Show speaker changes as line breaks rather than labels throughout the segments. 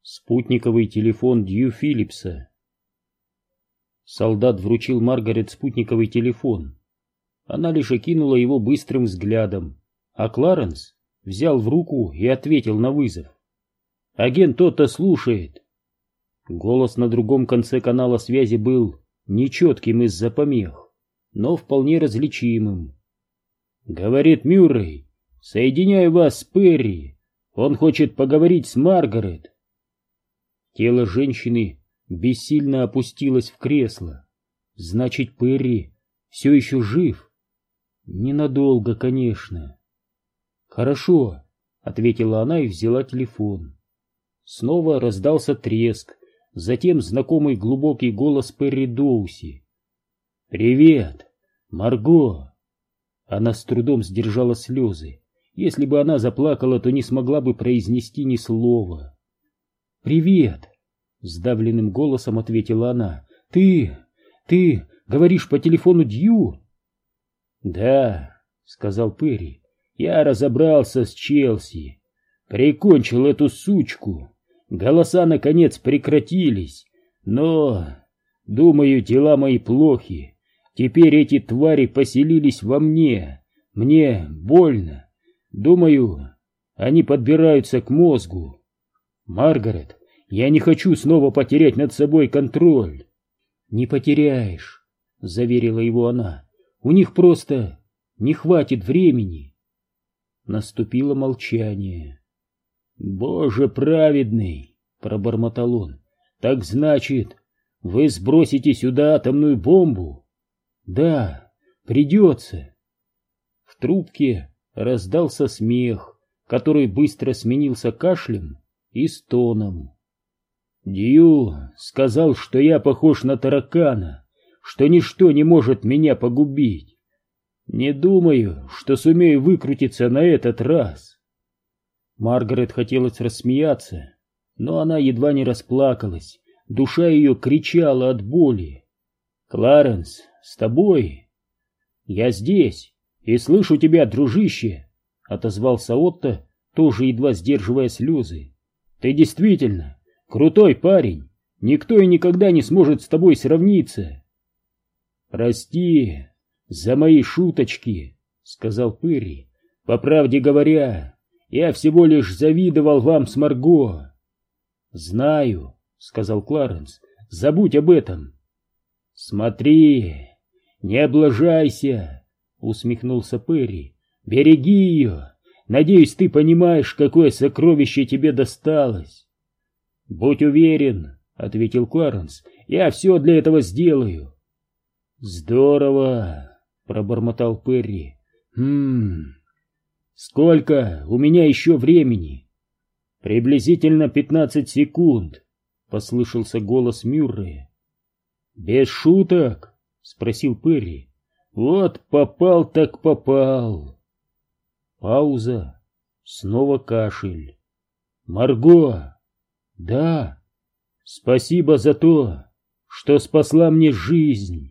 Спутниковый телефон Дью Филлипса. Солдат вручил Маргарет спутниковый телефон. Она лишь окинула его быстрым взглядом, а Кларенс взял в руку и ответил на вызов. «Агент Отто слушает». Голос на другом конце канала связи был нечетким из-за помех, но вполне различимым. «Говорит Мюррей, соединяю вас с Перри. Он хочет поговорить с Маргарет». Тело женщины бессильно опустилось в кресло. Значит, Перри все еще жив? Ненадолго, конечно. «Хорошо», — ответила она и взяла телефон. Снова раздался треск, затем знакомый глубокий голос Перри Доуси. «Привет, Марго!» Она с трудом сдержала слезы. Если бы она заплакала, то не смогла бы произнести ни слова. «Привет!» — сдавленным голосом ответила она. «Ты говоришь по телефону Дью?» «Да», — сказал Перри, — «я разобрался с Челси. Прикончил эту сучку. Голоса, наконец, прекратились. Но, думаю, дела мои плохи. Теперь эти твари поселились во мне. Мне больно. Думаю, они подбираются к мозгу. Маргарет, я не хочу снова потерять над собой контроль». «Не потеряешь», — заверила его она. «У них просто не хватит времени». Наступило молчание. «Боже праведный!» — пробормотал он. «Так значит, вы сбросите сюда атомную бомбу?» «Да, придется». В трубке раздался смех, который быстро сменился кашлем и стоном. «Дью сказал, что я похож на таракана, что ничто не может меня погубить. Не думаю, что сумею выкрутиться на этот раз». Маргарет хотелось рассмеяться, но она едва не расплакалась, душа ее кричала от боли. «Кларенс, с тобой?» «Я здесь и слышу тебя, дружище», — отозвался Отто, тоже едва сдерживая слезы. «Ты действительно крутой парень, никто и никогда не сможет с тобой сравниться». «Прости за мои шуточки», — сказал Перри. «По правде говоря, я всего лишь завидовал вам с Марго». «Знаю», — сказал Кларенс, — «забудь об этом». «Смотри, не облажайся», — усмехнулся Перри. «Береги ее. Надеюсь, ты понимаешь, какое сокровище тебе досталось». «Будь уверен», — ответил Кларенс, — «я все для этого сделаю». «Здорово», — пробормотал Перри. «Сколько у меня еще времени?» «Приблизительно 15 секунд», — послышался голос Мюррея. «Без шуток?» — спросил Перри. «Вот попал так попал». Пауза. Снова кашель. «Марго!» «Да, спасибо за то, что спасла мне жизнь».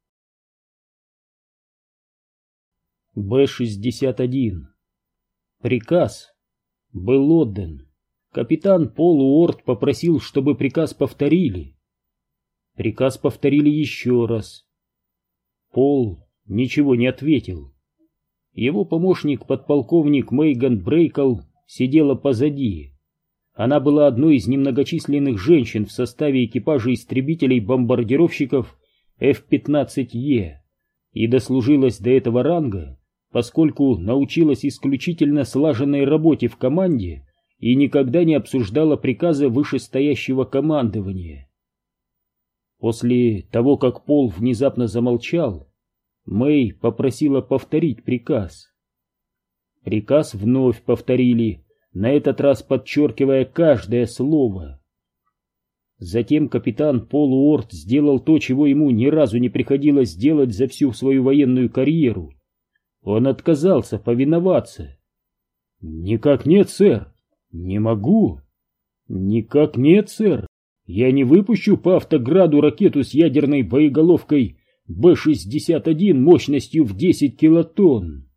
Б-61. Приказ был отдан. Капитан Пол Уорд попросил, чтобы приказ повторили. Приказ повторили еще раз. Пол ничего не ответил. Его помощник, подполковник Мейган Брейкл, сидела позади. Она была одной из немногочисленных женщин в составе экипажа истребителей-бомбардировщиков F-15E и дослужилась до этого ранга, поскольку научилась исключительно слаженной работе в команде и никогда не обсуждала приказы вышестоящего командования. После того, как Пол внезапно замолчал, Мэй попросила повторить приказ. Приказ вновь повторили, на этот раз подчеркивая каждое слово. Затем капитан Пол Уорд сделал то, чего ему ни разу не приходилось делать за всю свою военную карьеру. Он отказался повиноваться. «Никак нет, сэр! Не могу!» «Никак нет, сэр! Я не выпущу по автограду ракету с ядерной боеголовкой Б-61 мощностью в 10 килотонн!»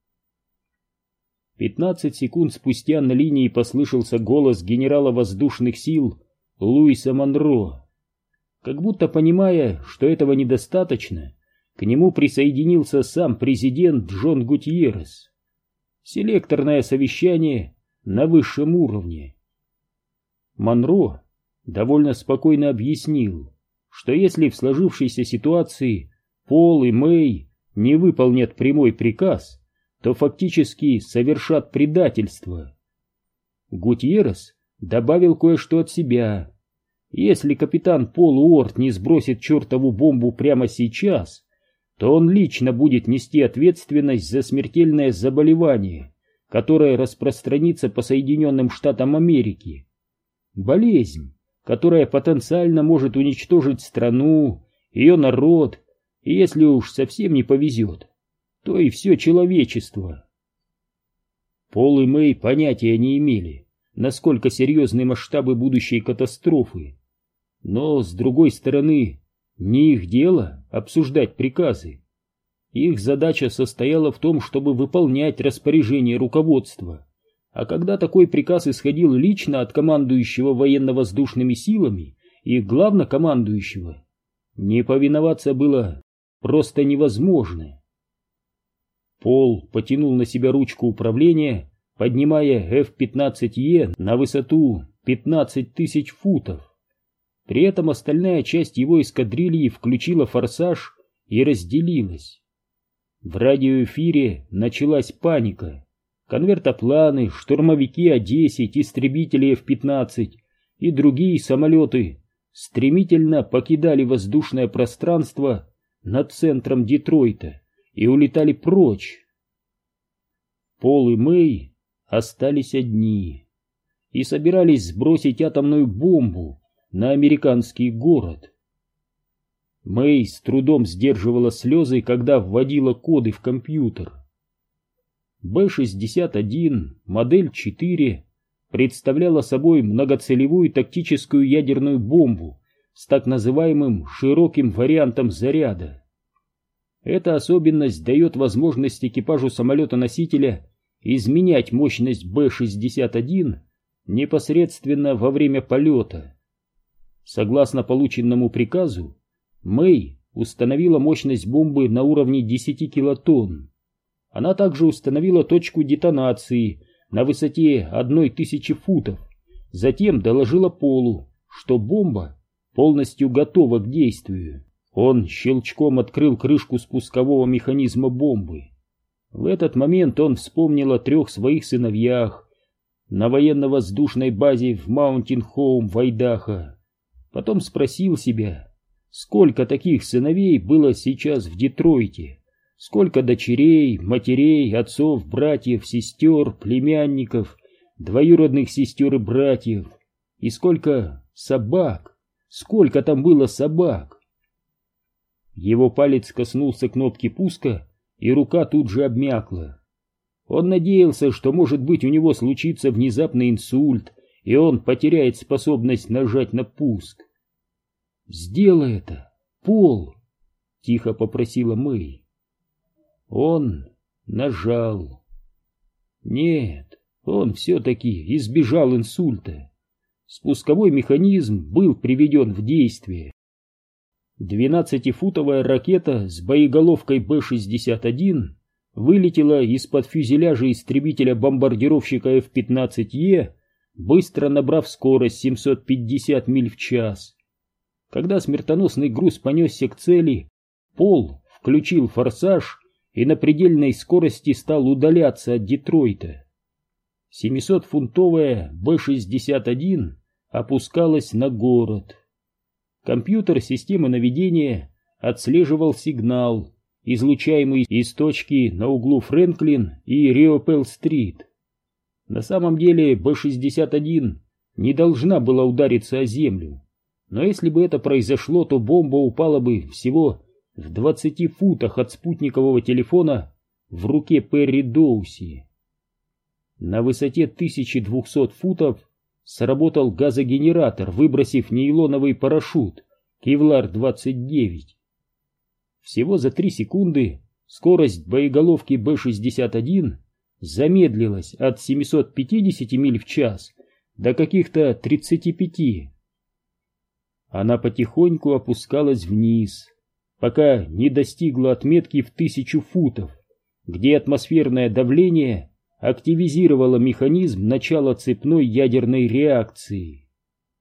15 секунд спустя на линии послышался голос генерала воздушных сил Луиса Монро. Как будто понимая, что этого недостаточно, к нему присоединился сам президент Джон Гутьеррес. Селекторное совещание на высшем уровне. Монро довольно спокойно объяснил, что если в сложившейся ситуации Пол и Мэй не выполнят прямой приказ, то фактически совершат предательство. Гутьеррес добавил кое-что от себя. Если капитан Пол Уорд не сбросит чертову бомбу прямо сейчас, то он лично будет нести ответственность за смертельное заболевание, которое распространится по Соединенным Штатам Америки. Болезнь, которая потенциально может уничтожить страну, ее народ, и если уж совсем не повезет, то и все человечество. Пол и Мэй понятия не имели, насколько серьезны масштабы будущей катастрофы. Но, с другой стороны, не их дело обсуждать приказы. Их задача состояла в том, чтобы выполнять распоряжение руководства. А когда такой приказ исходил лично от командующего военно-воздушными силами и главнокомандующего, не повиноваться было просто невозможно. Пол потянул на себя ручку управления, поднимая F-15E на высоту 15 тысяч футов. При этом остальная часть его эскадрильи включила форсаж и разделилась. В радиоэфире началась паника. Конвертопланы, штурмовики А-10, истребители F-15 и другие самолеты стремительно покидали воздушное пространство над центром Детройта и улетали прочь. Пол и Мэй остались одни и собирались сбросить атомную бомбу на американский город. Мэй с трудом сдерживала слезы, когда вводила коды в компьютер. Б-61, модель 4, представляла собой многоцелевую тактическую ядерную бомбу с так называемым широким вариантом заряда. Эта особенность дает возможность экипажу самолета-носителя изменять мощность Б-61 непосредственно во время полета. Согласно полученному приказу, Мэй установила мощность бомбы на уровне 10 килотонн. Она также установила точку детонации на высоте 1000 футов, затем доложила Полу, что бомба полностью готова к действию. Он щелчком открыл крышку спускового механизма бомбы. В этот момент он вспомнил о 3 своих сыновьях на военно-воздушной базе в Маунтин-Хоум в Айдахо. Потом спросил себя, сколько таких сыновей было сейчас в Детройте, сколько дочерей, матерей, отцов, братьев, сестер, племянников, двоюродных сестер и братьев, и сколько собак, сколько там было собак. Его палец коснулся кнопки пуска, и рука тут же обмякла. Он надеялся, что, может быть, у него случится внезапный инсульт, и он потеряет способность нажать на пуск. «Сделай это, Пол!» — тихо попросила Мэй. Он нажал. Нет, он все-таки избежал инсульта. Спусковой механизм был приведен в действие. 12-футовая ракета с боеголовкой Б-61 вылетела из-под фюзеляжа истребителя-бомбардировщика F-15E, быстро набрав скорость 750 миль в час. Когда смертоносный груз понесся к цели, Пол включил форсаж и на предельной скорости стал удаляться от Детройта. 700-фунтовая Б-61 опускалась на город. Компьютер системы наведения отслеживал сигнал, излучаемый из точки на углу Фрэнклин и Риопелл-стрит. На самом деле Б-61 не должна была удариться о землю, но если бы это произошло, то бомба упала бы всего в 20 футах от спутникового телефона в руке Перри Доуси. На высоте 1200 футов сработал газогенератор, выбросив нейлоновый парашют Кевлар-29. Всего за 3 секунды скорость боеголовки Б-61 замедлилась от 750 миль в час до каких-то 35. Она потихоньку опускалась вниз, пока не достигла отметки в 1000 футов, где атмосферное давление активизировало механизм начала цепной ядерной реакции.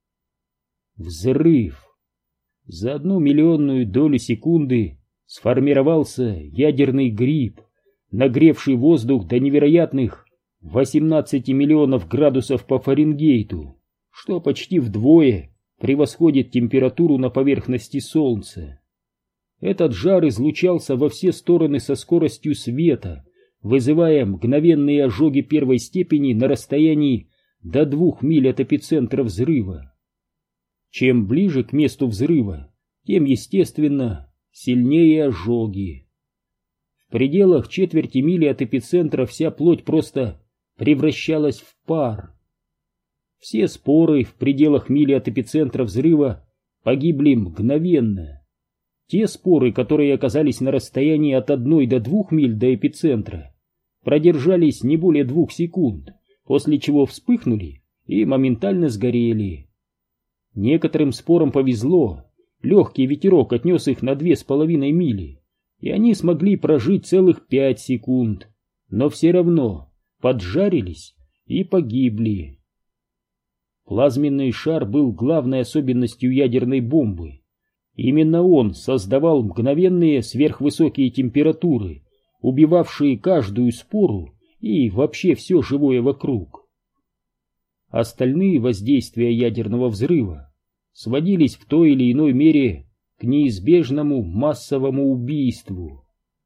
Взрыв. За 1 миллионную долю секунды сформировался ядерный гриб, нагревший воздух до невероятных 18 миллионов градусов по Фаренгейту, что почти вдвое превосходит температуру на поверхности Солнца. Этот жар излучался во все стороны со скоростью света, вызывая мгновенные ожоги первой степени на расстоянии до 2 миль от эпицентра взрыва. Чем ближе к месту взрыва, тем, естественно, сильнее ожоги. В пределах четверти мили от эпицентра вся плоть просто превращалась в пар. Все споры в пределах мили от эпицентра взрыва погибли мгновенно. Те споры, которые оказались на расстоянии от 1 до 2 миль до эпицентра, продержались не более 2 секунд, после чего вспыхнули и моментально сгорели. Некоторым спорам повезло, легкий ветерок отнес их на 2,5 мили, и они смогли прожить целых 5 секунд, но все равно поджарились и погибли. Плазменный шар был главной особенностью ядерной бомбы. Именно он создавал мгновенные сверхвысокие температуры, убивавшие каждую спору и вообще все живое вокруг. Остальные воздействия ядерного взрыва сводились в той или иной мере к неизбежному массовому убийству.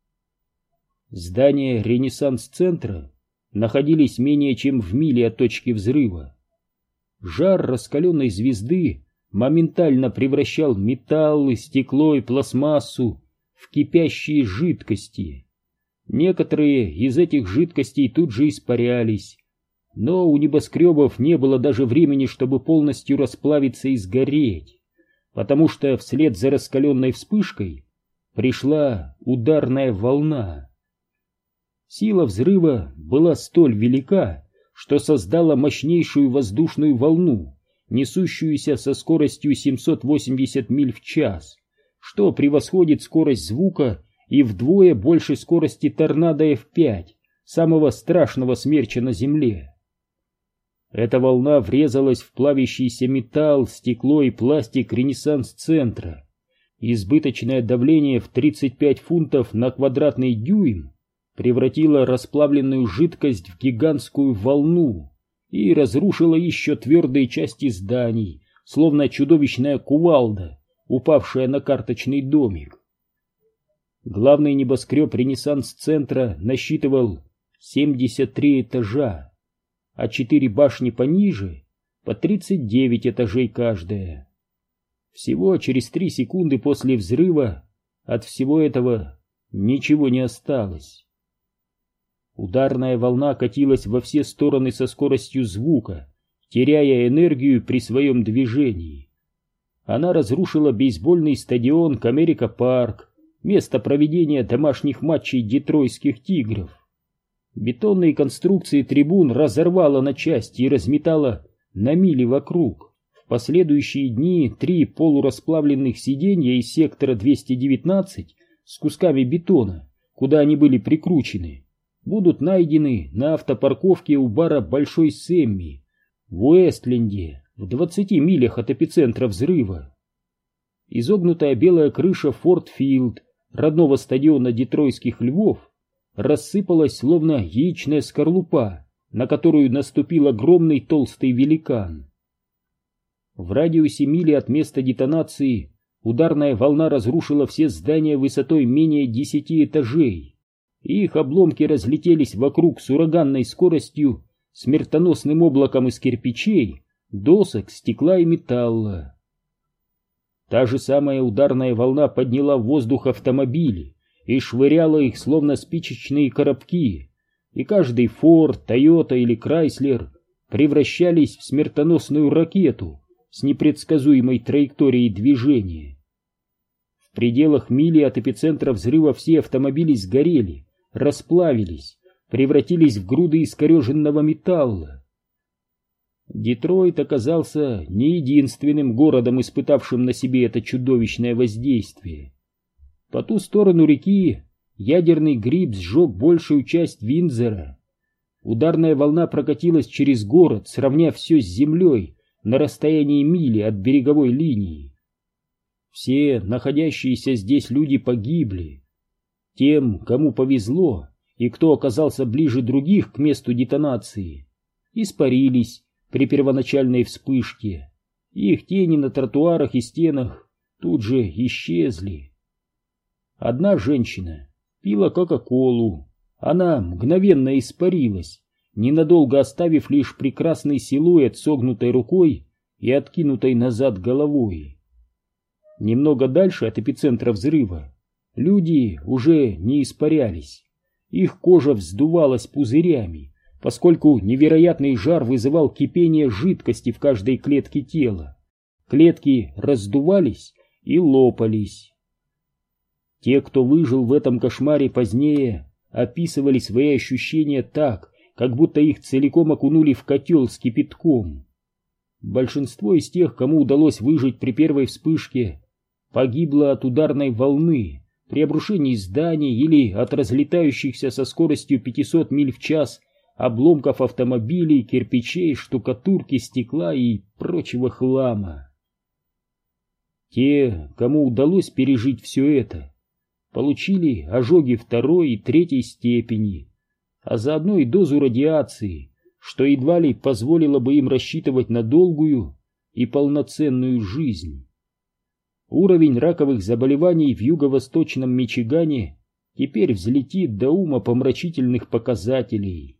Здания Ренессанс-центра находились менее чем в миле от точки взрыва. Жар раскаленной звезды моментально превращал металлы, стекло и пластмассу в кипящие жидкости. Некоторые из этих жидкостей тут же испарялись, но у небоскребов не было даже времени, чтобы полностью расплавиться и сгореть, потому что вслед за раскаленной вспышкой пришла ударная волна. Сила взрыва была столь велика, что создала мощнейшую воздушную волну, несущуюся со скоростью 780 миль в час, что превосходит скорость звука и вдвое больше скорости торнадо F5, самого страшного смерча на Земле. Эта волна врезалась в плавящийся металл, стекло и пластик Ренессанс-центра. Избыточное давление в 35 фунтов на квадратный дюйм превратило расплавленную жидкость в гигантскую волну и разрушило еще твердые части зданий, словно чудовищная кувалда, упавшая на карточный домик. Главный небоскреб Ренессанс-центра насчитывал 73 этажа, а 4 башни пониже по 39 этажей каждая. Всего через 3 секунды после взрыва от всего этого ничего не осталось. Ударная волна катилась во все стороны со скоростью звука, теряя энергию при своем движении. Она разрушила бейсбольный стадион Комерика Парк, место проведения домашних матчей детройтских тигров. Бетонные конструкции трибун разорвала на части и разметала на мили вокруг. В последующие дни 3 полурасплавленных сиденья из сектора 219 с кусками бетона, куда они были прикручены, будут найдены на автопарковке у бара Большой Сэмми в Уэстленде, в 20 милях от эпицентра взрыва. Изогнутая белая крыша Форд-Филд, родного стадиона детройтских львов, рассыпалась словно яичная скорлупа, на которую наступил огромный толстый великан. В радиусе мили от места детонации ударная волна разрушила все здания высотой менее 10 этажей. Их обломки разлетелись вокруг с ураганной скоростью, смертоносным облаком из кирпичей, досок, стекла и металла. Та же самая ударная волна подняла в воздух автомобили и швыряла их, словно спичечные коробки, и каждый Форд, Тойота или Крайслер превращались в смертоносную ракету с непредсказуемой траекторией движения. В пределах мили от эпицентра взрыва все автомобили сгорели, расплавились, превратились в груды искореженного металла. Детройт оказался не единственным городом, испытавшим на себе это чудовищное воздействие. По ту сторону реки ядерный гриб сжег большую часть Виндзора. Ударная волна прокатилась через город, сравняв все с землей на расстоянии мили от береговой линии. Все находящиеся здесь люди погибли. Тем, кому повезло и кто оказался ближе других к месту детонации, испарились при первоначальной вспышке. Их тени на тротуарах и стенах тут же исчезли. Одна женщина пила кока-колу. Она мгновенно испарилась, ненадолго оставив лишь прекрасный силуэт согнутой рукой и откинутой назад головой. Немного дальше от эпицентра взрыва люди уже не испарялись. Их кожа вздувалась пузырями, поскольку невероятный жар вызывал кипение жидкости в каждой клетке тела. Клетки раздувались и лопались. Те, кто выжил в этом кошмаре позднее, описывали свои ощущения так, как будто их целиком окунули в котел с кипятком. Большинство из тех, кому удалось выжить при первой вспышке, погибло от ударной волны, при обрушении зданий или от разлетающихся со скоростью 500 миль в час обломков автомобилей, кирпичей, штукатурки, стекла и прочего хлама. Те, кому удалось пережить все это, получили ожоги второй и третьей степени, а заодно и дозу радиации, что едва ли позволило бы им рассчитывать на долгую и полноценную жизнь. Уровень раковых заболеваний в юго-восточном Мичигане теперь взлетит до умопомрачительных показателей.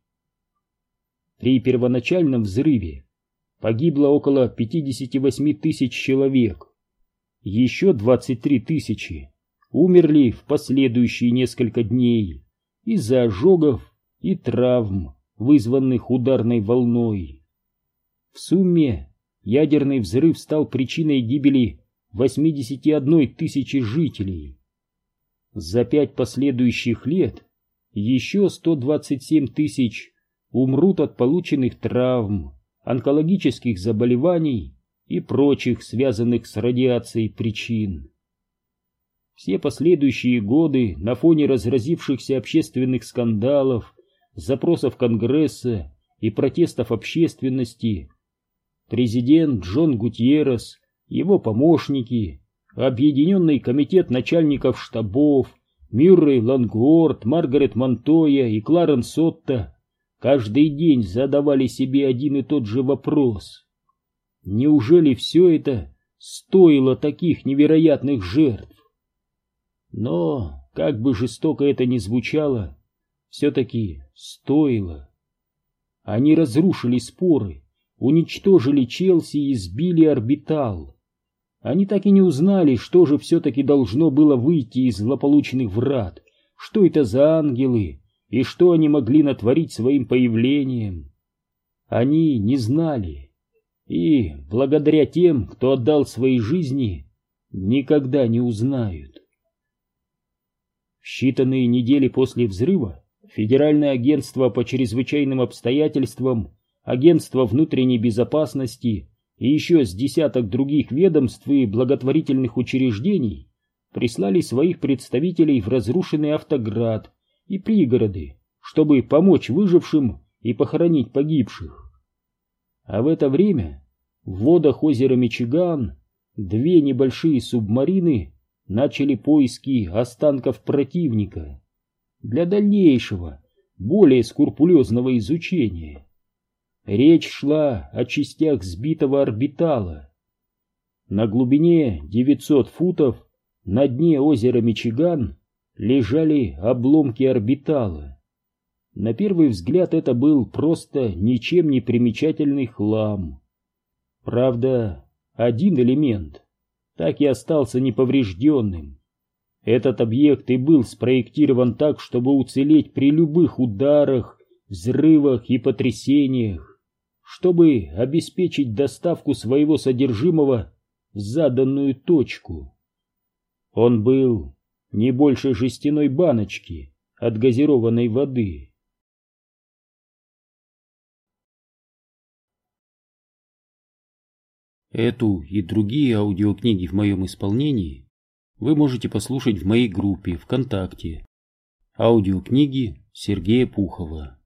При первоначальном взрыве погибло около 58 тысяч человек. Еще 23 тысячи умерли в последующие несколько дней из-за ожогов и травм, вызванных ударной волной. В сумме ядерный взрыв стал причиной гибели 81 тысячи жителей. За 5 последующих лет еще 127 тысяч умрут от полученных травм, онкологических заболеваний и прочих связанных с радиацией причин. Все последующие годы на фоне разразившихся общественных скандалов, запросов Конгресса и протестов общественности президент Джон Гутьеррес, его помощники, Объединенный комитет начальников штабов, Мюррей Лангуорт, Маргарет Монтоя и Кларенс Отто каждый день задавали себе один и тот же вопрос: неужели все это стоило таких невероятных жертв? Но, как бы жестоко это ни звучало, все-таки стоило. Они разрушили споры, уничтожили Челси и сбили Орбитал. Они так и не узнали, что же все-таки должно было выйти из злополучных врат, что это за ангелы и что они могли натворить своим появлением. Они не знали, и, благодаря тем, кто отдал свои жизни, никогда не узнают. В считанные недели после взрыва Федеральное агентство по чрезвычайным обстоятельствам, Агентство внутренней безопасности и еще с десяток других ведомств и благотворительных учреждений прислали своих представителей в разрушенный Автоград и пригороды, чтобы помочь выжившим и похоронить погибших. А в это время в водах озера Мичиган 2 небольшие субмарины начали поиски останков противника для дальнейшего, более скрупулезного изучения. Речь шла о частях сбитого орбитала. На глубине 900 футов на дне озера Мичиган лежали обломки орбитала. На первый взгляд это был просто ничем не примечательный хлам. Правда, один элемент так и остался неповрежденным. Этот объект и был спроектирован так, чтобы уцелеть при любых ударах, взрывах и потрясениях, чтобы обеспечить доставку своего содержимого в заданную точку. Он был не больше жестяной баночки от газированной воды. Эту и другие аудиокниги в моем исполнении вы можете послушать в моей группе ВКонтакте. Аудиокниги Сергея Пухова.